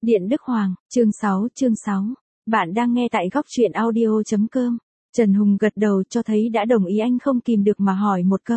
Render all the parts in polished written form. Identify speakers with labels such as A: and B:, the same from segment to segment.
A: Điện Đức Hoàng, chương 6. Bạn đang nghe tại góc truyện audio.com. Trần Hùng gật đầu cho thấy đã đồng ý, anh không kìm được mà hỏi một câu.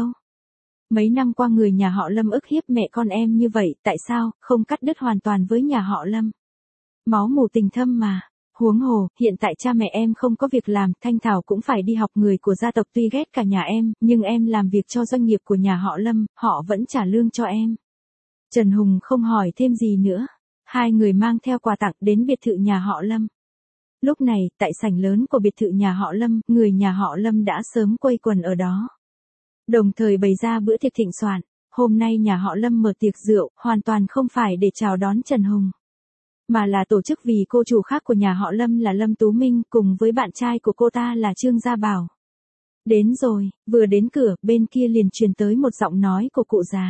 A: Mấy năm qua người nhà họ Lâm ức hiếp mẹ con em như vậy, tại sao không cắt đứt hoàn toàn với nhà họ Lâm? Máu mủ tình thâm mà. Huống hồ, hiện tại cha mẹ em không có việc làm, Thanh Thảo cũng phải đi học, người của gia tộc tuy ghét cả nhà em, nhưng em làm việc cho doanh nghiệp của nhà họ Lâm, họ vẫn trả lương cho em. Trần Hùng không hỏi thêm gì nữa. Hai người mang theo quà tặng đến biệt thự nhà họ Lâm. Lúc này, tại sảnh lớn của biệt thự nhà họ Lâm, người nhà họ Lâm đã sớm quây quần ở đó. Đồng thời bày ra bữa tiệc thịnh soạn. Hôm nay nhà họ Lâm mở tiệc rượu, hoàn toàn không phải để chào đón Trần Hùng, mà là tổ chức vì cô chủ khác của nhà họ Lâm là Lâm Tú Minh cùng với bạn trai của cô ta là Trương Gia Bảo. Đến rồi, vừa đến cửa, bên kia liền truyền tới một giọng nói của cụ già.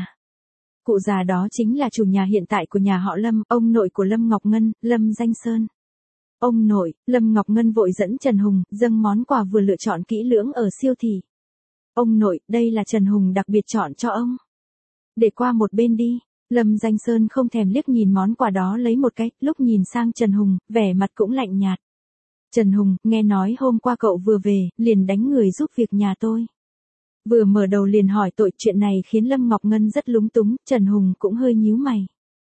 A: Cụ già đó chính là chủ nhà hiện tại của nhà họ Lâm, ông nội của Lâm Ngọc Ngân, Lâm Danh Sơn. Ông nội, Lâm Ngọc Ngân vội dẫn Trần Hùng dâng món quà vừa lựa chọn kỹ lưỡng ở siêu thị. Ông nội, đây là Trần Hùng đặc biệt chọn cho ông. Để qua một bên đi. Lâm Danh Sơn không thèm liếc nhìn món quà đó lấy một cái, lúc nhìn sang Trần Hùng, vẻ mặt cũng lạnh nhạt. Trần Hùng, nghe nói hôm qua cậu vừa về, liền đánh người giúp việc nhà tôi. Vừa mở đầu liền hỏi tội, chuyện này khiến Lâm Ngọc Ngân rất lúng túng, Trần Hùng cũng hơi nhíu mày.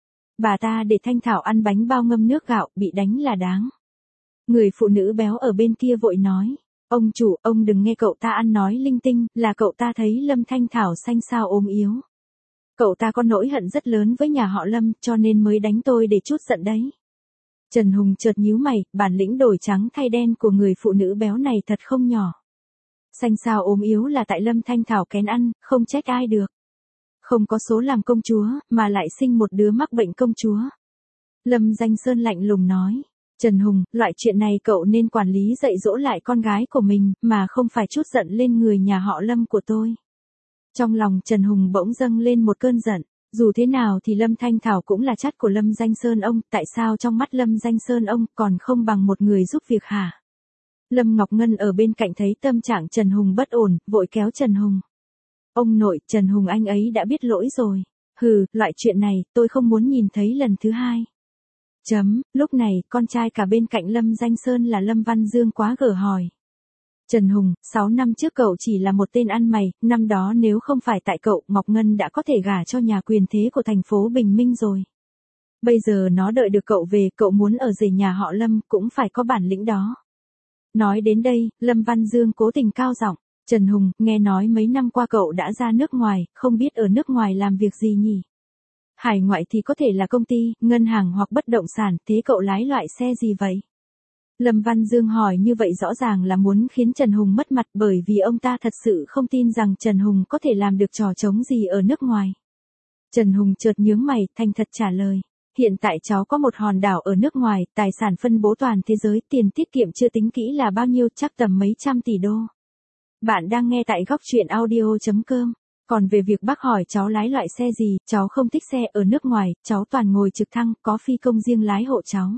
A: Bà ta để Thanh Thảo ăn bánh bao ngâm nước gạo, bị đánh là đáng. Người phụ nữ béo ở bên kia vội nói, ông chủ, ông đừng nghe cậu ta ăn nói linh tinh, là cậu ta thấy Lâm Thanh Thảo xanh xao ốm yếu. Cậu ta có nỗi hận rất lớn với nhà họ Lâm, cho nên mới đánh tôi để trút giận đấy. Trần Hùng chợt nhíu mày, bản lĩnh đổi trắng thay đen của người phụ nữ béo này thật không nhỏ. Xanh xao ốm yếu là tại Lâm Thanh Thảo kén ăn, không trách ai được. Không có số làm công chúa, mà lại sinh một đứa mắc bệnh công chúa. Lâm Danh Sơn lạnh lùng nói, Trần Hùng, loại chuyện này cậu nên quản lý dạy dỗ lại con gái của mình, mà không phải trút giận lên người nhà họ Lâm của tôi. Trong lòng Trần Hùng bỗng dâng lên một cơn giận, dù thế nào thì Lâm Thanh Thảo cũng là chắt của Lâm Danh Sơn ông, tại sao trong mắt Lâm Danh Sơn ông còn không bằng một người giúp việc hả? Lâm Ngọc Ngân ở bên cạnh thấy tâm trạng Trần Hùng bất ổn, vội kéo Trần Hùng. Ông nội, Trần Hùng anh ấy đã biết lỗi rồi. Hừ, loại chuyện này, tôi không muốn nhìn thấy lần thứ hai. Lúc này, con trai cả bên cạnh Lâm Danh Sơn là Lâm Văn Dương quá gở hỏi. Trần Hùng, 6 năm trước cậu chỉ là một tên ăn mày, năm đó nếu không phải tại cậu, Ngọc Ngân đã có thể gả cho nhà quyền thế của thành phố Bình Minh rồi. Bây giờ nó đợi được cậu về, cậu muốn ở rể nhà họ Lâm, cũng phải có bản lĩnh đó. Nói đến đây, Lâm Văn Dương cố tình cao giọng, Trần Hùng, nghe nói mấy năm qua cậu đã ra nước ngoài, không biết ở nước ngoài làm việc gì nhỉ? Hải ngoại thì có thể là công ty, ngân hàng hoặc bất động sản, thế cậu lái loại xe gì vậy? Lâm Văn Dương hỏi như vậy rõ ràng là muốn khiến Trần Hùng mất mặt, bởi vì ông ta thật sự không tin rằng Trần Hùng có thể làm được trò trống gì ở nước ngoài. Trần Hùng chợt nhướng mày, thành thật trả lời. Hiện tại cháu có một hòn đảo ở nước ngoài, tài sản phân bố toàn thế giới, tiền tiết kiệm chưa tính kỹ là bao nhiêu, chắc tầm mấy trăm tỷ đô. Bạn đang nghe tại góc truyện audio.com. Còn về việc bác hỏi cháu lái loại xe gì, cháu không thích xe ở nước ngoài, cháu toàn ngồi trực thăng, có phi công riêng lái hộ cháu.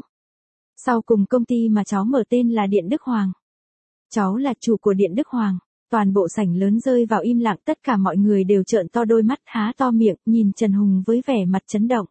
A: Sau cùng công ty mà cháu mở tên là Điện Đức Hoàng. Cháu là chủ của Điện Đức Hoàng. Toàn bộ sảnh lớn rơi vào im lặng, tất cả mọi người đều trợn to đôi mắt, há to miệng, nhìn Trần Hùng với vẻ mặt chấn động.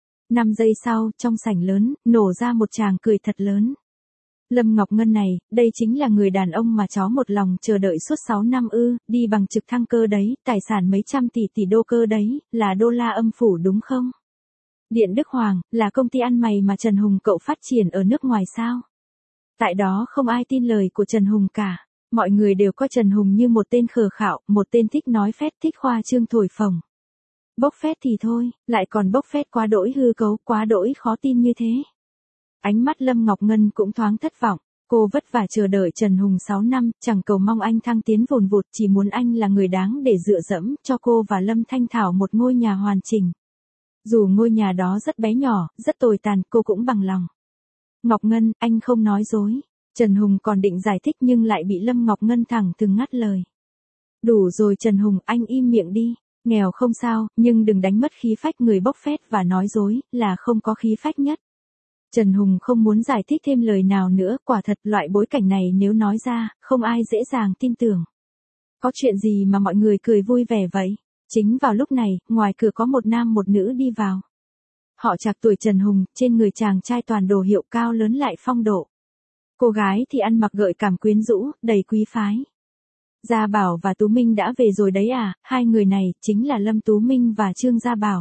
A: 5 giây sau, trong sảnh lớn, nổ ra một tràng cười thật lớn. Lâm Ngọc Ngân này, đây chính là người đàn ông mà cháu một lòng chờ đợi suốt 6 năm ư, đi bằng trực thăng cơ đấy, tài sản mấy trăm tỷ đô cơ đấy, là đô la âm phủ đúng không? Điện Đức Hoàng, là công ty ăn mày mà Trần Hùng cậu phát triển ở nước ngoài sao? Tại đó không ai tin lời của Trần Hùng cả. Mọi người đều coi Trần Hùng như một tên khờ khạo, một tên thích nói phét, thích khoa trương thổi phồng. Bốc phét thì thôi, lại còn bốc phét quá đỗi hư cấu, quá đỗi khó tin như thế. Ánh mắt Lâm Ngọc Ngân cũng thoáng thất vọng. Cô vất vả chờ đợi Trần Hùng 6 năm, chẳng cầu mong anh thăng tiến vồn vụt, chỉ muốn anh là người đáng để dựa dẫm cho cô và Lâm Thanh Thảo một ngôi nhà hoàn chỉnh. Dù ngôi nhà đó rất bé nhỏ, rất tồi tàn, cô cũng bằng lòng. Ngọc Ngân, anh không nói dối. Trần Hùng còn định giải thích nhưng lại bị Lâm Ngọc Ngân thẳng thừng ngắt lời. Đủ rồi Trần Hùng, anh im miệng đi. Nghèo không sao, nhưng đừng đánh mất khí phách, người bốc phét và nói dối, là không có khí phách nhất. Trần Hùng không muốn giải thích thêm lời nào nữa, quả thật loại bối cảnh này nếu nói ra, không ai dễ dàng tin tưởng. Có chuyện gì mà mọi người cười vui vẻ vậy? Chính vào lúc này, ngoài cửa có một nam một nữ đi vào. Họ Trạc tuổi Trần Hùng, trên người chàng trai toàn đồ hiệu cao lớn lại phong độ. Cô gái thì ăn mặc gợi cảm quyến rũ, đầy quý phái. Gia Bảo và Tú Minh đã về rồi đấy à, hai người này chính là Lâm Tú Minh và Trương Gia Bảo.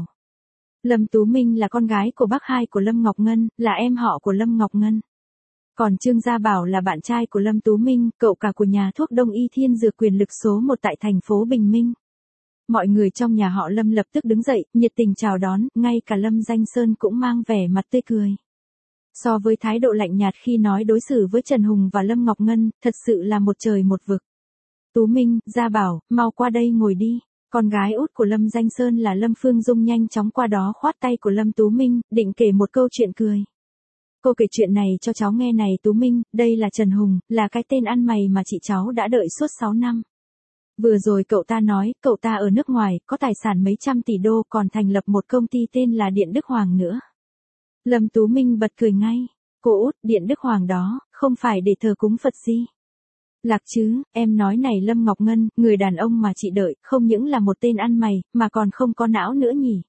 A: Lâm Tú Minh là con gái của bác hai của Lâm Ngọc Ngân, là em họ của Lâm Ngọc Ngân. Còn Trương Gia Bảo là bạn trai của Lâm Tú Minh, cậu cả của nhà thuốc Đông Y Thiên Dược quyền lực số 1 tại thành phố Bình Minh. Mọi người trong nhà họ Lâm lập tức đứng dậy, nhiệt tình chào đón, ngay cả Lâm Danh Sơn cũng mang vẻ mặt tươi cười. So với thái độ lạnh nhạt khi nói đối xử với Trần Hùng và Lâm Ngọc Ngân, thật sự là một trời một vực. Tú Minh, Gia Bảo, mau qua đây ngồi đi. Con gái út của Lâm Danh Sơn là Lâm Phương Dung nhanh chóng qua đó khoát tay của Lâm Tú Minh, định kể một câu chuyện cười. Cô kể chuyện này cho cháu nghe này Tú Minh, đây là Trần Hùng, là cái tên ăn mày mà chị cháu đã đợi suốt 6 năm. Vừa rồi cậu ta nói, cậu ta ở nước ngoài, có tài sản mấy trăm tỷ đô, còn thành lập một công ty tên là Điện Đức Hoàng nữa. Lâm Tú Minh bật cười ngay. Cô út, Điện Đức Hoàng đó, không phải để thờ cúng Phật gì. Lạc chứ, em nói này Lâm Ngọc Ngân, người đàn ông mà chị đợi, không những là một tên ăn mày, mà còn không có não nữa nhỉ.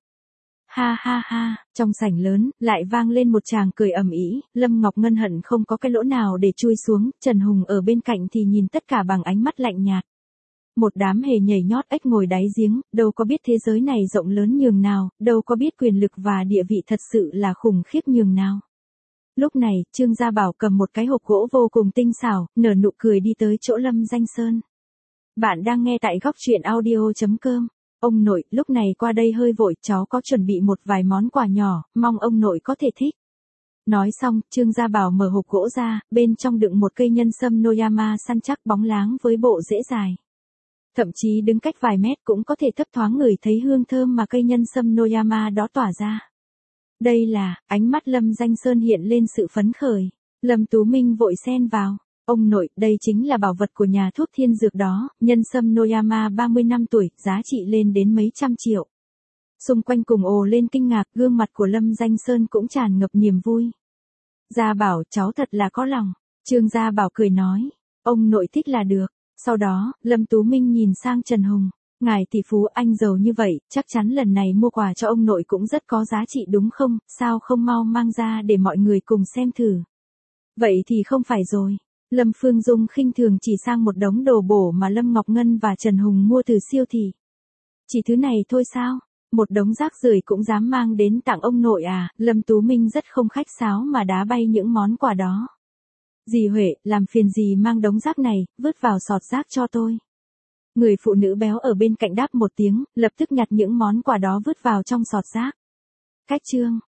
A: Ha ha ha, trong sảnh lớn, lại vang lên một tràng cười ầm ĩ. Lâm Ngọc Ngân hận không có cái lỗ nào để chui xuống, Trần Hùng ở bên cạnh thì nhìn tất cả bằng ánh mắt lạnh nhạt. Một đám hề nhảy nhót ếch ngồi đáy giếng, đâu có biết thế giới này rộng lớn nhường nào, đâu có biết quyền lực và địa vị thật sự là khủng khiếp nhường nào. Lúc này, Trương Gia Bảo cầm một cái hộp gỗ vô cùng tinh xảo, nở nụ cười đi tới chỗ Lâm Danh Sơn. Bạn đang nghe tại góc truyện audio.com. Ông nội, lúc này qua đây hơi vội, cháu có chuẩn bị một vài món quà nhỏ, mong ông nội có thể thích. Nói xong, Trương Gia Bảo mở hộp gỗ ra, bên trong đựng một cây nhân sâm Noyama săn chắc bóng láng với bộ rễ dài. Thậm chí đứng cách vài mét cũng có thể thấp thoáng ngửi thấy hương thơm mà cây nhân sâm Noyama đó tỏa ra. Đây là, ánh mắt Lâm Danh Sơn hiện lên sự phấn khởi. Lâm Tú Minh vội xen vào. Ông nội, đây chính là bảo vật của nhà thuốc Thiên Dược đó, nhân sâm Noyama 30 năm tuổi, giá trị lên đến mấy trăm triệu. Xung quanh cùng ồ lên kinh ngạc, gương mặt của Lâm Danh Sơn cũng tràn ngập niềm vui. Gia Bảo, cháu thật là có lòng. Trương Gia Bảo cười nói. Ông nội thích là được. Sau đó, Lâm Tú Minh nhìn sang Trần Hùng. Ngài tỷ phú anh giàu như vậy, chắc chắn lần này mua quà cho ông nội cũng rất có giá trị đúng không, sao không mau mang ra để mọi người cùng xem thử. Vậy thì không phải rồi. Lâm Phương Dung khinh thường chỉ sang một đống đồ bổ mà Lâm Ngọc Ngân và Trần Hùng mua từ siêu thị. Chỉ thứ này thôi sao? Một đống rác rưởi cũng dám mang đến tặng ông nội à? Lâm Tú Minh rất không khách sáo mà đá bay những món quà đó. Dì Huệ, làm phiền dì mang đống rác này, vứt vào sọt rác cho tôi. Người phụ nữ béo ở bên cạnh đáp một tiếng, lập tức nhặt những món quà đó vứt vào trong sọt rác. Cách chương